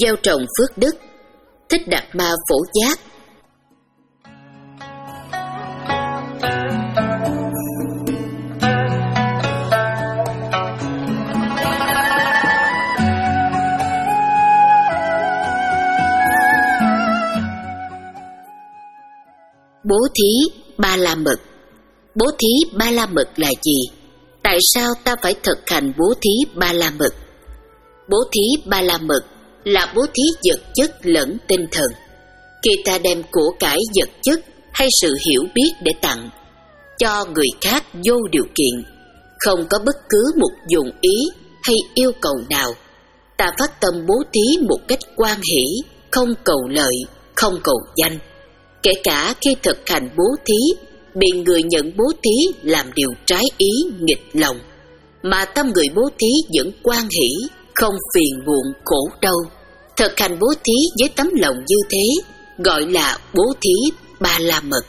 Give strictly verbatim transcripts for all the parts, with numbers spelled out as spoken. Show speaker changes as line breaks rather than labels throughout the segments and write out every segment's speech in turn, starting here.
gieo trồng phước đức. Thích Đạt Ma Phổ Giác. Bố thí Ba La Mật. Bố thí Ba La Mật là gì? Tại sao ta phải thực hành bố thí Ba La Mật? Bố thí Ba La Mật là bố thí vật chất lẫn tinh thần. Khi ta đem của cải vật chất hay sự hiểu biết để tặng cho người khác vô điều kiện, không có bất cứ một dụng ý hay yêu cầu nào, ta phát tâm bố thí một cách hoan hỷ, không cầu lợi, không cầu danh. Kể cả khi thực hành bố thí, bị người nhận bố thí làm điều trái ý nghịch lòng, mà tâm người bố thí vẫn hoan hỷ, không phiền muộn khổ đau. Thực hành bố thí với tấm lòng như thế gọi là bố thí Ba La Mật.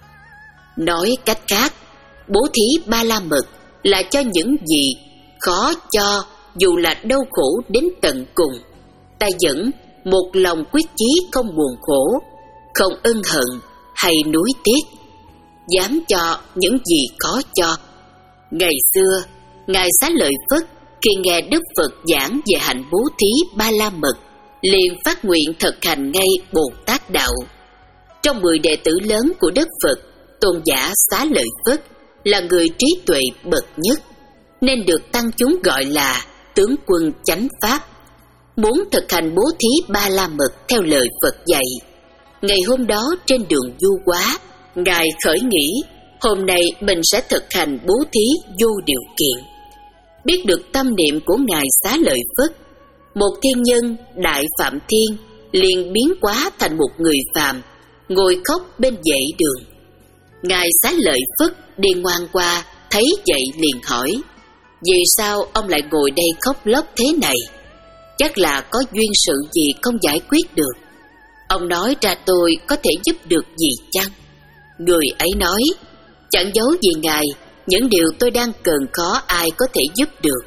Nói cách khác, bố thí Ba La Mật là cho những gì khó cho, dù là đau khổ đến tận cùng, ta vẫn một lòng quyết chí không buồn khổ, không ân hận hay nuối tiếc, dám cho những gì khó cho. Ngày xưa, Ngài Xá Lợi Phất khi nghe Đức Phật giảng về hạnh bố thí Ba La Mật, liền phát nguyện thực hành ngay Bồ Tát Đạo. Trong mười đệ tử lớn của Đức Phật, Tôn giả Xá Lợi Phất là người trí tuệ bậc nhất, nên được tăng chúng gọi là tướng quân chánh pháp. Muốn thực hành bố thí Ba La Mật theo lời Phật dạy, ngày hôm đó trên đường du hóa, Ngài khởi nghĩ hôm nay mình sẽ thực hành bố thí vô điều kiện. Biết được tâm niệm của Ngài Xá Lợi Phất, một thiên nhân Đại Phạm Thiên liền biến hóa thành một người phàm, ngồi khóc bên vệ đường. Ngài Xá Lợi Phất đi ngoan qua, thấy vậy liền hỏi: vì sao ông lại ngồi đây khóc lóc thế này? Chắc là có duyên sự gì không giải quyết được. Ông nói ra tôi có thể giúp được gì chăng? Người ấy nói: chẳng giấu gì Ngài, những điều tôi đang cần khó ai có thể giúp được.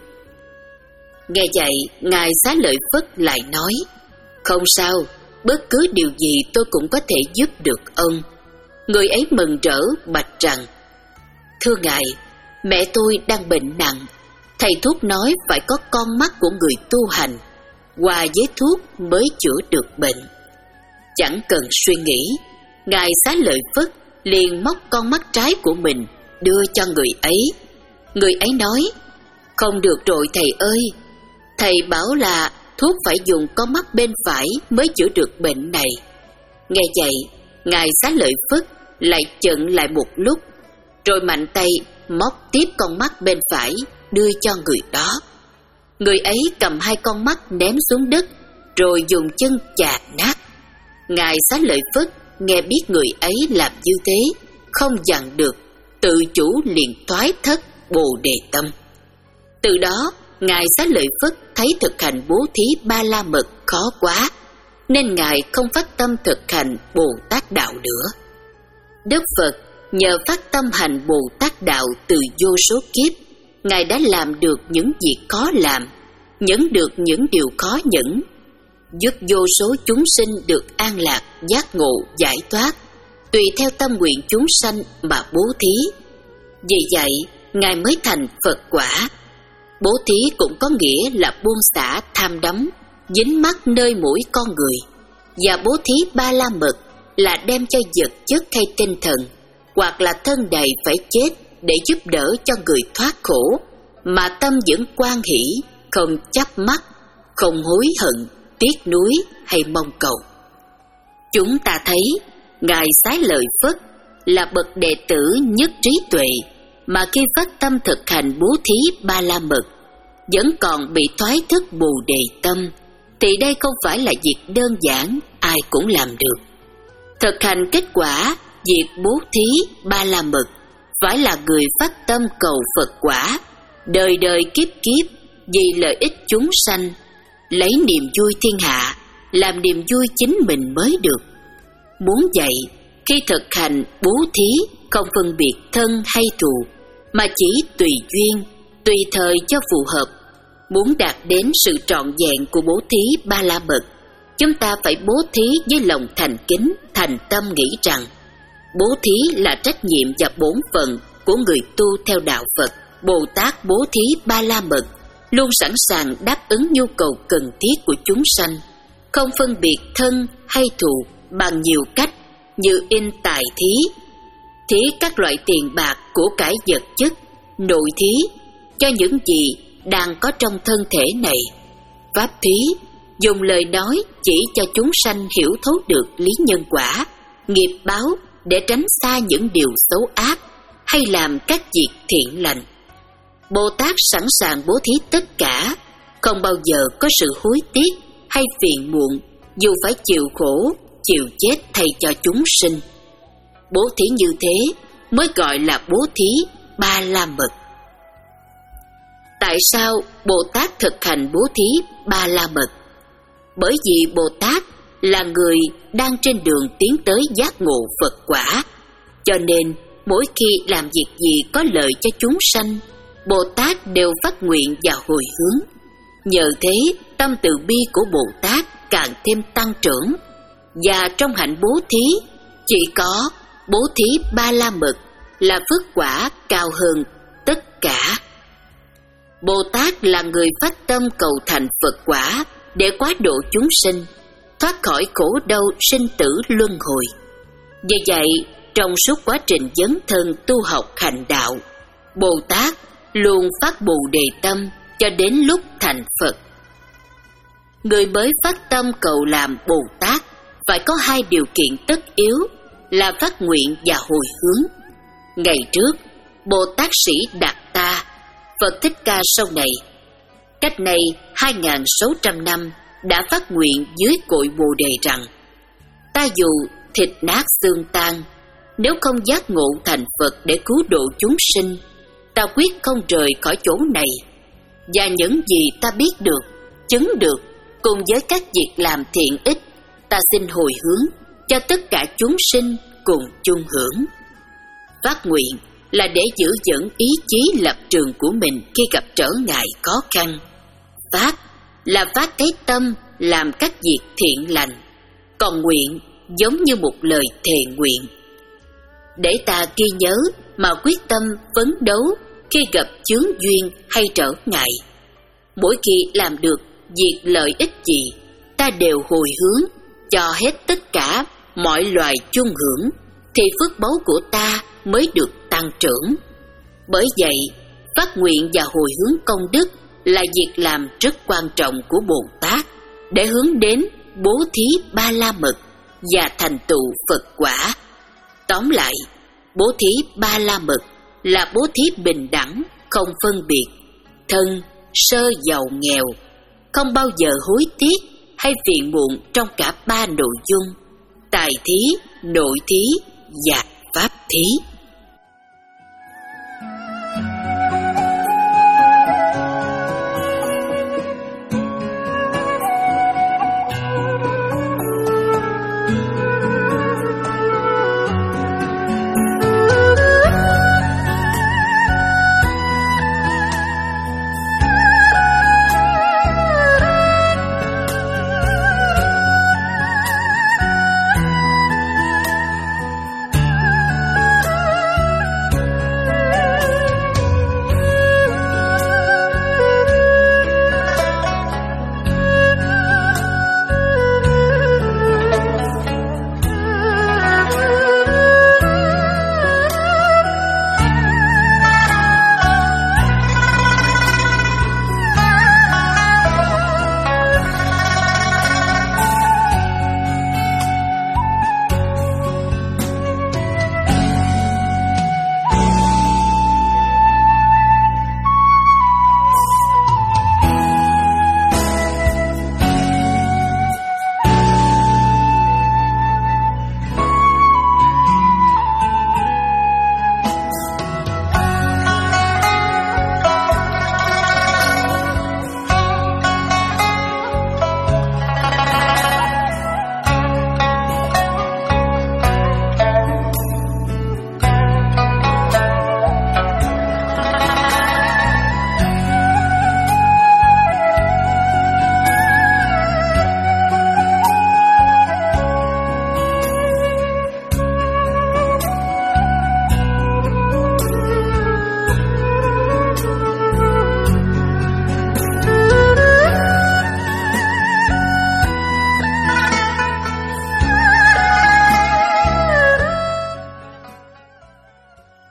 Nghe vậy, Ngài Xá Lợi Phất lại nói: không sao, bất cứ điều gì tôi cũng có thể giúp được ông. Người ấy mừng rỡ bạch rằng: thưa Ngài, mẹ tôi đang bệnh nặng, thầy thuốc nói phải có con mắt của người tu hành, hòa với thuốc mới chữa được bệnh. Chẳng cần suy nghĩ, Ngài Xá Lợi Phất liền móc con mắt trái của mình đưa cho người ấy. Người ấy nói: không được rồi thầy ơi, thầy bảo là thuốc phải dùng con mắt bên phải mới chữa được bệnh này. Nghe vậy, Ngài Xá Lợi Phất lại chận lại một lúc, rồi mạnh tay móc tiếp con mắt bên phải đưa cho người đó. Người ấy cầm hai con mắt ném xuống đất, rồi dùng chân chà nát. Ngài Xá Lợi Phất nghe biết người ấy làm như thế, không dằn được, tự chủ liền thoái thất Bồ Đề tâm. Từ đó, Ngài Xá Lợi Phất thấy thực hành bố thí Ba La Mật khó quá, nên Ngài không phát tâm thực hành Bồ Tát Đạo nữa. Đức Phật nhờ phát tâm hành Bồ Tát Đạo từ vô số kiếp, Ngài đã làm được những việc khó làm, nhẫn được những điều khó nhẫn, giúp vô số chúng sinh được an lạc, giác ngộ, giải thoát, tùy theo tâm nguyện chúng sanh mà bố thí. Vì vậy, Ngài mới thành Phật quả. Bố thí cũng có nghĩa là buông xả tham đắm, dính mắc nơi mũi con người. Và bố thí Ba La Mật là đem cho vật chất hay tinh thần, hoặc là thân đầy phải chết để giúp đỡ cho người thoát khổ, mà tâm vẫn hoan hỷ, không chấp mắc, không hối hận, tiếc nuối hay mong cầu. Chúng ta thấy Ngài Xá Lợi Phất là bậc đệ tử nhất trí tuệ, mà khi phát tâm thực hành bố thí Ba La Mật vẫn còn bị thoái thức Bồ Đề tâm, thì đây không phải là việc đơn giản ai cũng làm được. Thực hành kết quả việc bố thí Ba La Mật phải là người phát tâm cầu Phật quả, đời đời kiếp kiếp vì lợi ích chúng sanh, lấy niềm vui thiên hạ làm niềm vui chính mình mới được. Muốn vậy, khi thực hành bố thí không phân biệt thân hay thù, mà chỉ tùy duyên, tùy thời cho phù hợp. Muốn đạt đến sự trọn vẹn của bố thí Ba La Mật chúng ta phải bố thí với lòng thành kính, thành tâm nghĩ rằng bố thí là trách nhiệm và bổn phận của người tu theo đạo Phật. Bồ Tát bố thí Ba La Mật luôn sẵn sàng đáp ứng nhu cầu cần thiết của chúng sanh, không phân biệt thân hay thù, bằng nhiều cách như in tài thí, thí các loại tiền bạc, của cải vật chất, nội thí cho những gì đang có trong thân thể này, pháp thí dùng lời nói chỉ cho chúng sanh hiểu thấu được lý nhân quả, nghiệp báo để tránh xa những điều xấu ác hay làm các việc thiện lành. Bồ Tát sẵn sàng bố thí tất cả, không bao giờ có sự hối tiếc hay phiền muộn, dù phải chịu khổ, chịu chết thay cho chúng sinh. Bố thí như thế mới gọi là bố thí Ba La Mật. Tại sao Bồ Tát thực hành bố thí Ba La Mật? Bởi vì Bồ Tát là người đang trên đường tiến tới giác ngộ Phật quả, cho nên mỗi khi làm việc gì có lợi cho chúng sanh, Bồ Tát đều phát nguyện và hồi hướng. Nhờ thế, tâm từ bi của Bồ Tát càng thêm tăng trưởng. Và trong hạnh bố thí, chỉ có bố thí Ba La Mật là phước quả cao hơn tất cả. Bồ Tát là người phát tâm cầu thành Phật quả để quá độ chúng sinh, thoát khỏi khổ đau sinh tử luân hồi. Vì vậy, trong suốt quá trình dấn thân tu học hành đạo, Bồ Tát luôn phát Bồ Đề tâm cho đến lúc thành Phật. Người mới phát tâm cầu làm Bồ Tát phải có hai điều kiện tất yếu là phát nguyện và hồi hướng. Ngày trước, Bồ Tát Sĩ Đạt Ta, Phật Thích Ca sau này, cách nay hai nghìn sáu trăm năm, đã phát nguyện dưới cội Bồ Đề rằng: ta dù thịt nát xương tan, nếu không giác ngộ thành Phật để cứu độ chúng sinh, ta quyết không rời khỏi chỗ này. Và những gì ta biết được, chứng được, cùng với các việc làm thiện ích, ta xin hồi hướng cho tất cả chúng sinh cùng chung hưởng. Phát nguyện là để giữ vững ý chí lập trường của mình khi gặp trở ngại khó khăn. Phát là phát cái tâm làm các việc thiện lành, còn nguyện giống như một lời thề nguyện. Để ta ghi nhớ mà quyết tâm phấn đấu khi gặp chướng duyên hay trở ngại. Mỗi khi làm được việc lợi ích gì, ta đều hồi hướng cho hết tất cả mọi loài chung hưởng, thì phước báu của ta mới được tăng trưởng. Bởi vậy, phát nguyện và hồi hướng công đức là việc làm rất quan trọng của Bồ Tát để hướng đến bố thí Ba La Mật và thành tựu Phật quả. Tóm lại, bố thí Ba La Mật là bố thí bình đẳng, không phân biệt thân, sơ, giàu, nghèo, không bao giờ hối tiếc hay phiền muộn trong cả ba nội dung: tài thí, nội thí và pháp thí.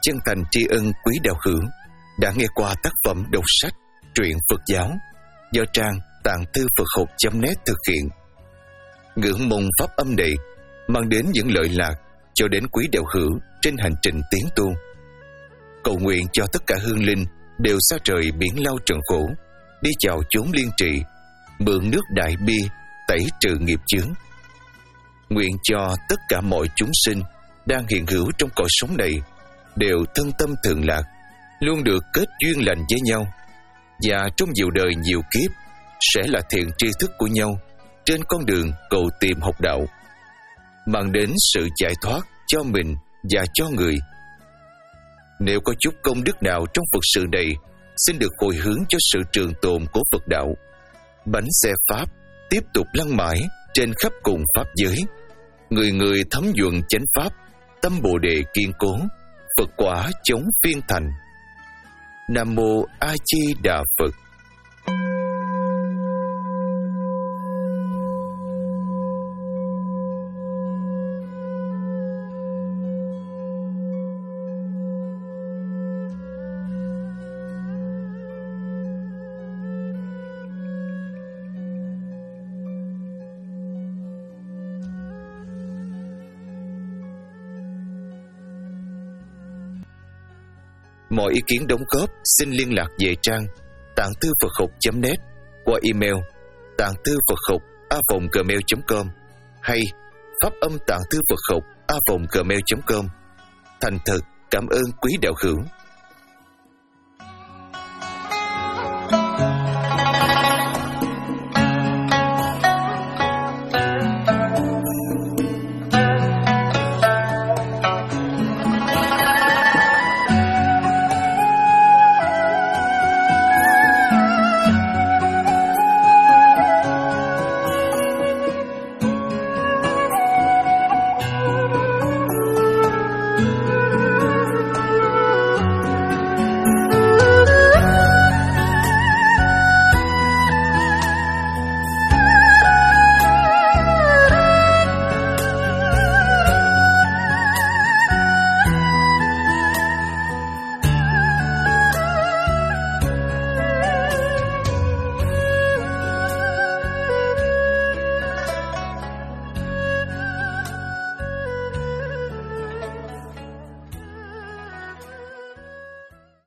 chân thành tri ân quý đạo hữu đã nghe qua tác phẩm đọc sách truyện Phật giáo do trang tạng thư Phật học chấm net thực hiện. Ngưỡng mong pháp âm này mang đến những lợi lạc cho đến quý đạo hữu trên hành trình tiến tu. Cầu nguyện cho tất cả hương linh đều xa trời biển lao trần khổ, đi chào chốn liên trị, mượn nước đại bi tẩy trừ nghiệp chướng. Nguyện cho tất cả mọi chúng sinh đang hiện hữu trong cõi sống này đều thân tâm thường lạc, luôn được kết duyên lành với nhau, và trong nhiều đời nhiều kiếp sẽ là thiện tri thức của nhau trên con đường cầu tìm học đạo, mang đến sự giải thoát cho mình và cho người. Nếu có chút công đức nào trong Phật sự này, xin được hồi hướng cho sự trường tồn của Phật đạo. Bánh xe Pháp tiếp tục lăn mãi trên khắp cùng Pháp giới, người người thấm nhuận chánh Pháp, tâm Bồ Đề kiên cố, Phật quả chống phiên thành. Nam Mô A Di Đà Phật. Mọi ý kiến đóng góp xin liên lạc về trang tạng thư Phật học chấm net qua email tạng thư Phật học a vòng gmail chấm com hay pháp âm tạng thư Phật học a vòng gmail chấm com. Thành thật cảm ơn quý đạo hữu.